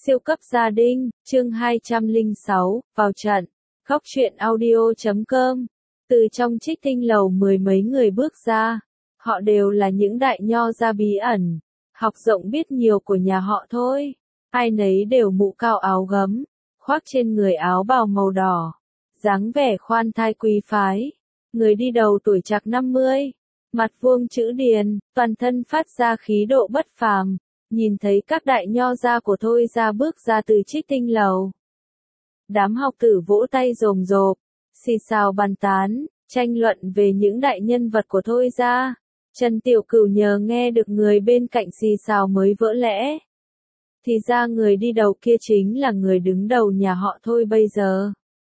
Siêu cấp gia đình, chương 206, vào trận. Góc truyện audio.com. Từ trong Trích Tinh lầu mười mấy người bước ra. Họ đều là những đại nho gia bí ẩn, học rộng biết nhiều của nhà họ thôi. Ai nấy đều mũ cao áo gấm, khoác trên người áo bào màu đỏ, dáng vẻ khoan thai quý phái. Người đi đầu tuổi trạc 50, mặt vuông chữ điền, toàn thân phát ra khí độ bất phàm. Nhìn thấy các đại nho gia của Thôi gia bước ra từ Trích Tinh lầu. Đám học tử vỗ tay rồm rộp, xì xào bàn tán, tranh luận về những đại nhân vật của Thôi gia. Trần Tiểu Cửu nhờ nghe được người bên cạnh xì xào mới vỡ lẽ. Thì ra người đi đầu kia chính là người đứng đầu nhà họ Thôi bây giờ.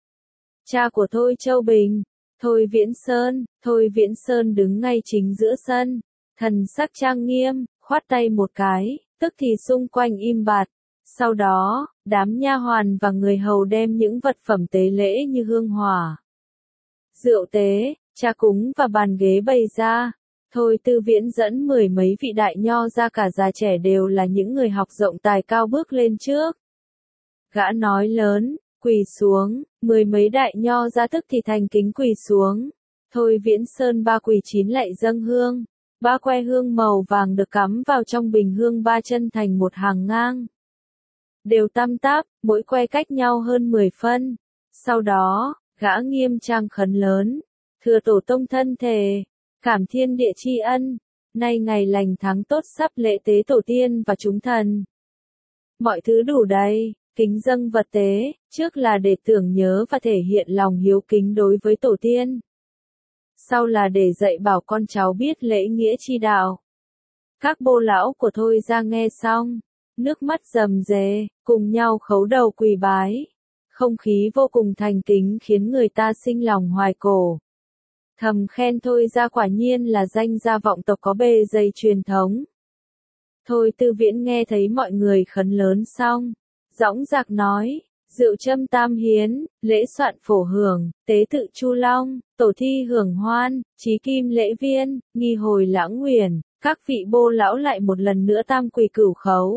Cha của Thôi Châu Bình, Thôi Viễn Sơn. Thôi Viễn Sơn đứng ngay chính giữa sân, thần sắc trang nghiêm, khoát tay một cái, tức thì xung quanh im bặt. Sau đó, đám nha hoàn và người hầu đem những vật phẩm tế lễ như hương hỏa, rượu tế, trà cúng và bàn ghế bày ra. Thôi Tư Viễn dẫn mười mấy vị đại nho ra cả già trẻ đều là những người học rộng tài cao bước lên trước. Gã nói lớn, quỳ xuống, mười mấy đại nho ra tức thì thành kính quỳ xuống. Thôi Viễn Sơn ba quỳ chín lạy dâng hương. Ba que hương màu vàng được cắm vào trong bình hương ba chân thành một hàng ngang. Đều tăm tắp, mỗi que cách nhau hơn 10 phân. Sau đó, gã nghiêm trang khấn lớn. Thưa tổ tông thân thề, cảm thiên địa tri ân. Nay ngày lành tháng tốt sắp lễ tế tổ tiên và chúng thần. Mọi thứ đủ đầy, kính dâng vật tế, trước là để tưởng nhớ và thể hiện lòng hiếu kính đối với tổ tiên. Sau là để dạy bảo con cháu biết lễ nghĩa chi đạo. Các bô lão của Thôi gia nghe xong, nước mắt rầm rề, cùng nhau khấu đầu quỳ bái. Không khí vô cùng thành kính khiến người ta sinh lòng hoài cổ. Thầm khen Thôi gia quả nhiên là danh gia vọng tộc có bề dày truyền thống. Thôi Tư Viễn nghe thấy mọi người khấn lớn xong, dõng dạc nói. Rượu châm tam hiến, lễ soạn phổ hưởng, tế tự Chu Long, tổ thi hưởng hoan, chí kim lễ viên, nghi hồi lãng nguyền. Các vị bô lão lại một lần nữa tam quỳ cửu khấu.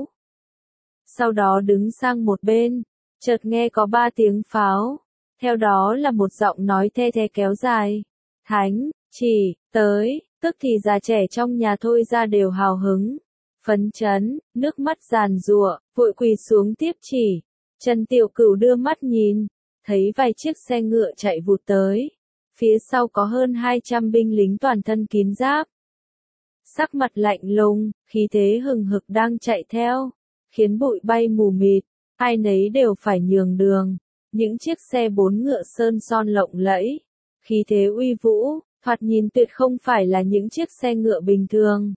Sau đó đứng sang một bên, chợt nghe có 3 tiếng pháo. Theo đó là một giọng nói the thé kéo dài. Thánh, chỉ, tới, tức thì già trẻ trong nhà Thôi gia đều hào hứng, phấn chấn, nước mắt giàn giụa, vội quỳ xuống tiếp chỉ. Trần Tiểu Cửu đưa mắt nhìn, thấy vài chiếc xe ngựa chạy vụt tới. Phía sau có hơn 200 binh lính toàn thân kín giáp. Sắc mặt lạnh lùng, khí thế hừng hực đang chạy theo, khiến bụi bay mù mịt, ai nấy đều phải nhường đường. Những chiếc xe 4 ngựa sơn son lộng lẫy, khí thế uy vũ, thoạt nhìn tuyệt không phải là những chiếc xe ngựa bình thường.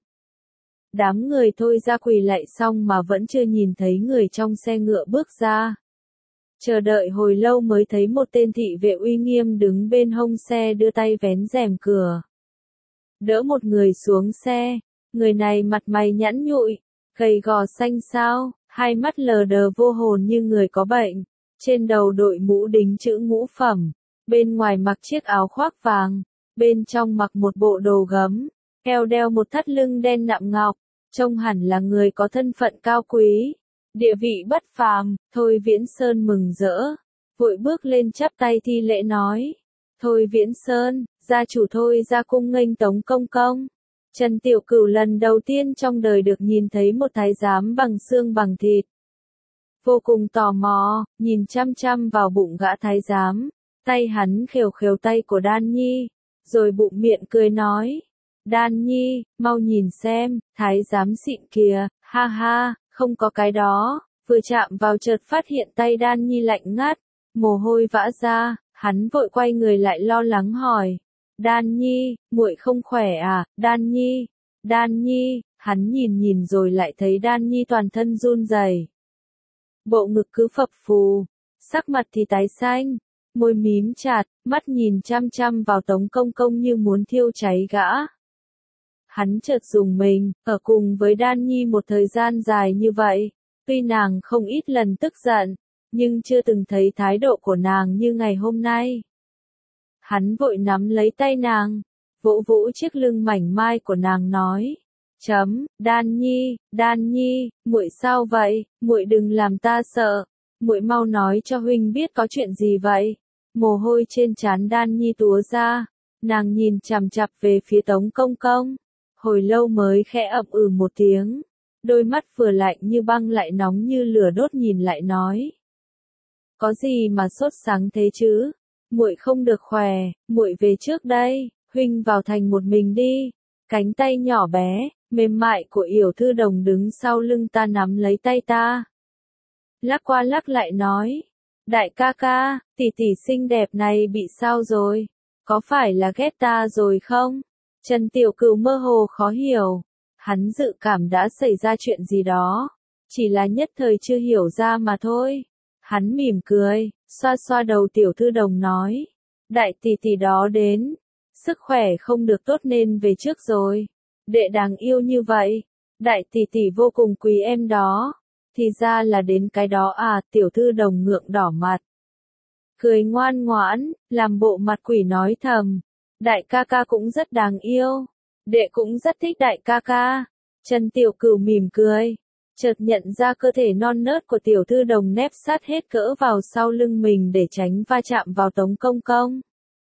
Đám người Thôi gia quỳ lạy xong mà vẫn chưa nhìn thấy người trong xe ngựa bước ra. Chờ đợi hồi lâu mới thấy một tên thị vệ uy nghiêm đứng bên hông xe đưa tay vén rèm cửa. Đỡ một người xuống xe, người này mặt mày nhẵn nhụi, gầy gò xanh xao, hai mắt lờ đờ vô hồn như người có bệnh, trên đầu đội mũ đính chữ ngũ phẩm, bên ngoài mặc chiếc áo khoác vàng, bên trong mặc một bộ đồ gấm. Eo đeo một thắt lưng đen nạm ngọc, trông hẳn là người có thân phận cao quý, địa vị bất phàm. Thôi Viễn Sơn mừng rỡ, vội bước lên chắp tay thi lễ nói. Thôi Viễn Sơn, gia chủ Thôi gia cung nghênh Tống công công. Trần Tiểu Cửu lần đầu tiên trong đời được nhìn thấy một thái giám bằng xương bằng thịt. Vô cùng tò mò, nhìn chăm chăm vào bụng gã thái giám, tay hắn khều khều tay của Đan Nhi, rồi bụng miệng cười nói. Đan Nhi, mau nhìn xem, thái giám xịn kìa, ha ha, không có cái đó. Vừa chạm vào chợt phát hiện tay Đan Nhi lạnh ngắt, mồ hôi vã ra, hắn vội quay người lại lo lắng hỏi. Đan Nhi, muội không khỏe à, Đan Nhi, Đan Nhi, hắn nhìn rồi lại thấy Đan Nhi toàn thân run rẩy, bộ ngực cứ phập phù, sắc mặt thì tái xanh, môi mím chặt, mắt nhìn chăm chăm vào Tống công công như muốn thiêu cháy gã. Hắn chợt rùng mình, ở cùng với Đan Nhi một thời gian dài như vậy, tuy nàng không ít lần tức giận, nhưng chưa từng thấy thái độ của nàng như ngày hôm nay. Hắn vội nắm lấy tay nàng, vỗ vỗ chiếc lưng mảnh mai của nàng nói, Đan Nhi, muội sao vậy? Muội đừng làm ta sợ. Muội mau nói cho huynh biết có chuyện gì vậy? Mồ hôi trên trán Đan Nhi túa ra, nàng nhìn chằm chằm về phía Tống Công Công, hồi lâu mới khẽ ậm một tiếng, đôi mắt vừa lạnh như băng lại nóng như lửa đốt nhìn lại nói: "Có gì mà sốt sáng thế chứ? Muội không được khỏe, muội về trước đây, huynh vào thành một mình đi." Cánh tay nhỏ bé, mềm mại của Yểu Thư Đồng đứng sau lưng ta nắm lấy tay ta, lắc qua lắc lại nói: "Đại ca ca, tỷ tỷ xinh đẹp này bị sao rồi? Có phải là ghét ta rồi không?" Trần Tiểu Cửu mơ hồ khó hiểu, hắn dự cảm đã xảy ra chuyện gì đó, chỉ là nhất thời chưa hiểu ra mà thôi. Hắn mỉm cười, xoa xoa đầu Tiểu Thư Đồng nói: "Đại tỷ tỷ đó đến, sức khỏe không được tốt nên về trước rồi. Đệ đáng yêu như vậy, đại tỷ tỷ vô cùng quý em đó." Thì ra là đến cái đó à, Tiểu Thư Đồng ngượng đỏ mặt, cười ngoan ngoãn, làm bộ mặt quỷ nói thầm: "Đại ca ca cũng rất đáng yêu, đệ cũng rất thích đại ca ca." Trần Tiểu Cửu mỉm cười, chợt nhận ra cơ thể non nớt của Tiểu Thư Đồng nép sát hết cỡ vào sau lưng mình để tránh va chạm vào Tống Công Công.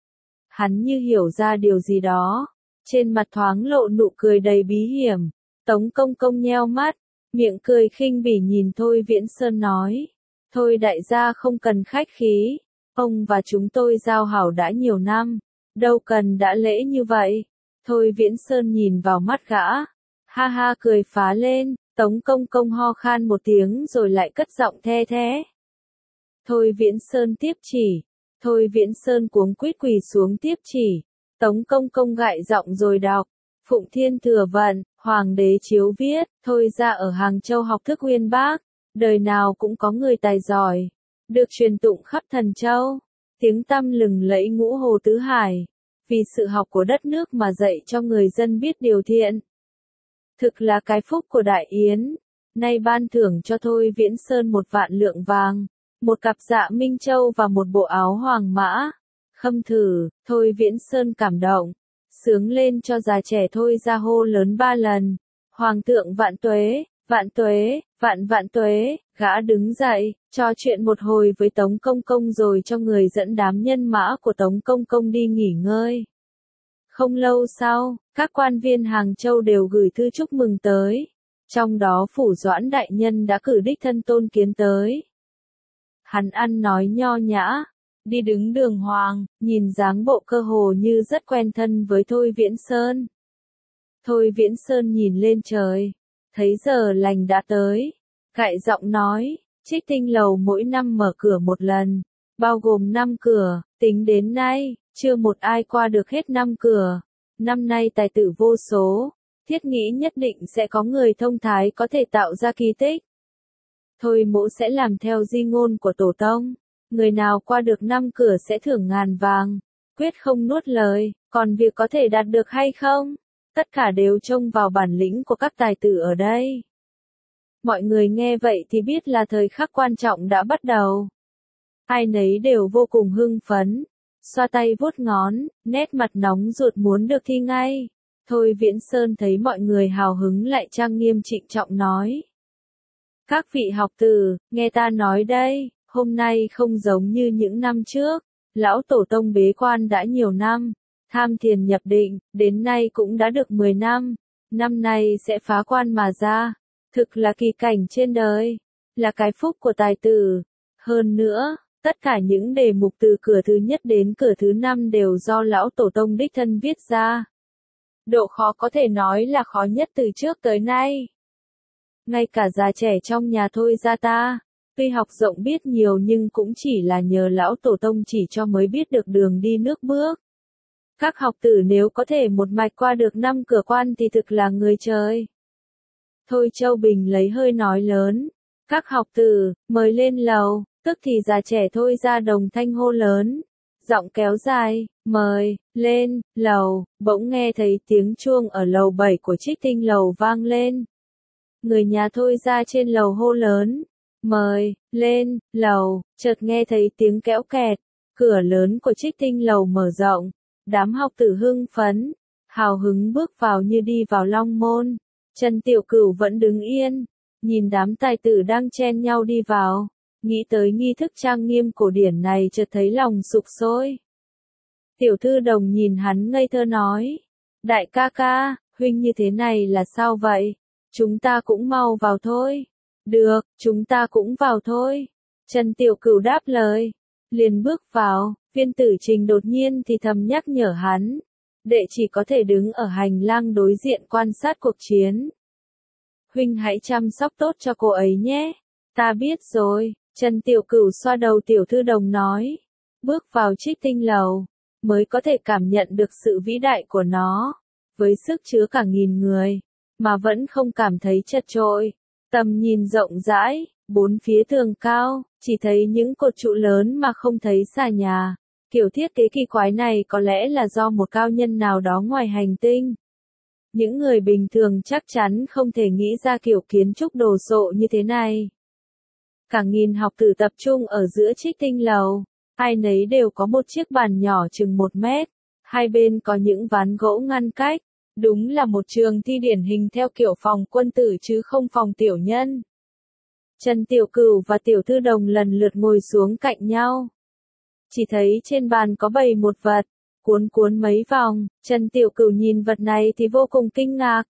Hắn như hiểu ra điều gì đó, trên mặt thoáng lộ nụ cười đầy bí hiểm. Tống Công Công nheo mắt, miệng cười khinh bỉ nhìn Thôi Viễn Sơn nói: "Thôi đại gia không cần khách khí, ông và chúng tôi giao hảo đã nhiều năm, đâu cần đã lễ như vậy." Thôi Viễn Sơn nhìn vào mắt gã, ha ha cười phá lên. Tống Công Công ho khan một tiếng rồi lại cất giọng the thé: "Thôi Viễn Sơn tiếp chỉ." Thôi Viễn Sơn cuống quýt quỳ xuống tiếp chỉ. Tống Công Công gại giọng rồi đọc: "Phụng Thiên Thừa Vận, Hoàng đế chiếu viết, thôi ra ở Hàng Châu học thức uyên bác, đời nào cũng có người tài giỏi, được truyền tụng khắp Thần Châu, tiếng tăm lừng lẫy ngũ hồ tứ hải, vì sự học của đất nước mà dạy cho người dân biết điều thiện. Thực là cái phúc của Đại Yến, nay ban thưởng cho Thôi Viễn Sơn 1.000.000 lượng vàng, một cặp dạ minh châu và một bộ áo hoàng mã." Khâm thử, Thôi Viễn Sơn cảm động, sướng lên cho già trẻ Thôi ra hô lớn 3 lần: "Hoàng thượng vạn tuế, vạn tuế, vạn vạn tuế." Gã đứng dậy, trò chuyện một hồi với Tống Công Công rồi cho người dẫn đám nhân mã của Tống Công Công đi nghỉ ngơi. Không lâu sau, các quan viên Hàng Châu đều gửi thư chúc mừng tới, trong đó Phủ Doãn đại nhân đã cử đích thân Tôn Kiến tới. Hắn ăn nói nho nhã, đi đứng đường hoàng, nhìn dáng bộ cơ hồ như rất quen thân với Thôi Viễn Sơn. Thôi Viễn Sơn nhìn lên trời, thấy giờ lành đã tới, gại giọng nói: "Trích Tinh Lầu mỗi năm mở cửa một lần, bao gồm 5 cửa, tính đến nay, chưa một ai qua được hết 5 cửa. Năm nay tài tử vô số, thiết nghĩ nhất định sẽ có người thông thái có thể tạo ra kỳ tích. Thôi mỗ sẽ làm theo di ngôn của tổ tông, người nào qua được 5 cửa sẽ thưởng 1000 vàng, quyết không nuốt lời, còn việc có thể đạt được hay không, tất cả đều trông vào bản lĩnh của các tài tử ở đây." Mọi người nghe vậy thì biết là thời khắc quan trọng đã bắt đầu. Ai nấy đều vô cùng hưng phấn, xoa tay vuốt ngón, nét mặt nóng ruột muốn được thi ngay. Thôi Viễn Sơn thấy mọi người hào hứng lại trang nghiêm trịnh trọng nói: "Các vị học tử, nghe ta nói đây, hôm nay không giống như những năm trước, lão tổ tông bế quan đã nhiều năm, tham thiền nhập định, đến nay cũng đã được 10 năm, năm nay sẽ phá quan mà ra, thực là kỳ cảnh trên đời, là cái phúc của tài tử. Hơn nữa, tất cả những đề mục từ cửa thứ nhất đến cửa thứ 5 đều do lão tổ tông đích thân viết ra. Độ khó có thể nói là khó nhất từ trước tới nay. Ngay cả già trẻ trong nhà Thôi ra ta, tuy học rộng biết nhiều nhưng cũng chỉ là nhờ lão tổ tông chỉ cho mới biết được đường đi nước bước. Các học tử nếu có thể một mạch qua được 5 cửa quan thì thực là người trời." Thôi Châu Bình lấy hơi nói lớn: "Các học tử, mời lên lầu." Tức thì già trẻ Thôi ra đồng thanh hô lớn, giọng kéo dài: "Mời, lên, lầu." Bỗng nghe thấy tiếng chuông ở lầu 7 của Trích Tinh Lầu vang lên. Người nhà Thôi ra trên lầu hô lớn: "Mời, lên, lầu." Chợt nghe thấy tiếng kéo kẹt, cửa lớn của Trích Tinh Lầu mở rộng, đám học tử hưng phấn, hào hứng bước vào như đi vào long môn. Trần Tiểu Cửu vẫn đứng yên, nhìn đám tài tử đang chen nhau đi vào, nghĩ tới nghi thức trang nghiêm cổ điển này chợt thấy lòng sục sôi. Tiểu Thư Đồng nhìn hắn ngây thơ nói, đại ca ca, huynh như thế này là sao vậy? Chúng ta cũng mau vào thôi. Được, chúng ta cũng vào thôi. Trần Tiểu Cửu đáp lời, liền bước vào, Viên Tử Trình đột nhiên thì thầm nhắc nhở hắn, đệ chỉ có thể đứng ở hành lang đối diện quan sát cuộc chiến. Huynh hãy chăm sóc tốt cho cô ấy nhé. Ta biết rồi, Trần Tiểu Cửu xoa đầu Tiểu Thư Đồng nói, bước vào Trích Tinh Lầu, mới có thể cảm nhận được sự vĩ đại của nó, với sức chứa cả 1000 người, mà vẫn không cảm thấy chật chội. Tầm nhìn rộng rãi, bốn phía tường cao, chỉ thấy những cột trụ lớn mà không thấy xà nhà. Kiểu thiết kế kỳ quái này có lẽ là do một cao nhân nào đó ngoài hành tinh. Những người bình thường chắc chắn không thể nghĩ ra kiểu kiến trúc đồ sộ như thế này. Cả 1000 học tử tập trung ở giữa Trích Tinh Lầu, ai nấy đều có một chiếc bàn nhỏ chừng 1 mét, hai bên có những ván gỗ ngăn cách, đúng là một trường thi điển hình theo kiểu phòng quân tử chứ không phòng tiểu nhân. Trần Tiểu Cửu và Tiểu Thư Đồng lần lượt ngồi xuống cạnh nhau. Chỉ thấy trên bàn có bày một vật, cuốn cuốn mấy vòng, Trần Tiểu Cửu nhìn vật này thì vô cùng kinh ngạc.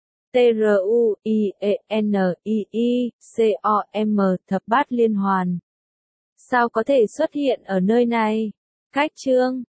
TRUIENIICOM thập bát liên hoàn. Sao có thể xuất hiện ở nơi này? Cách chương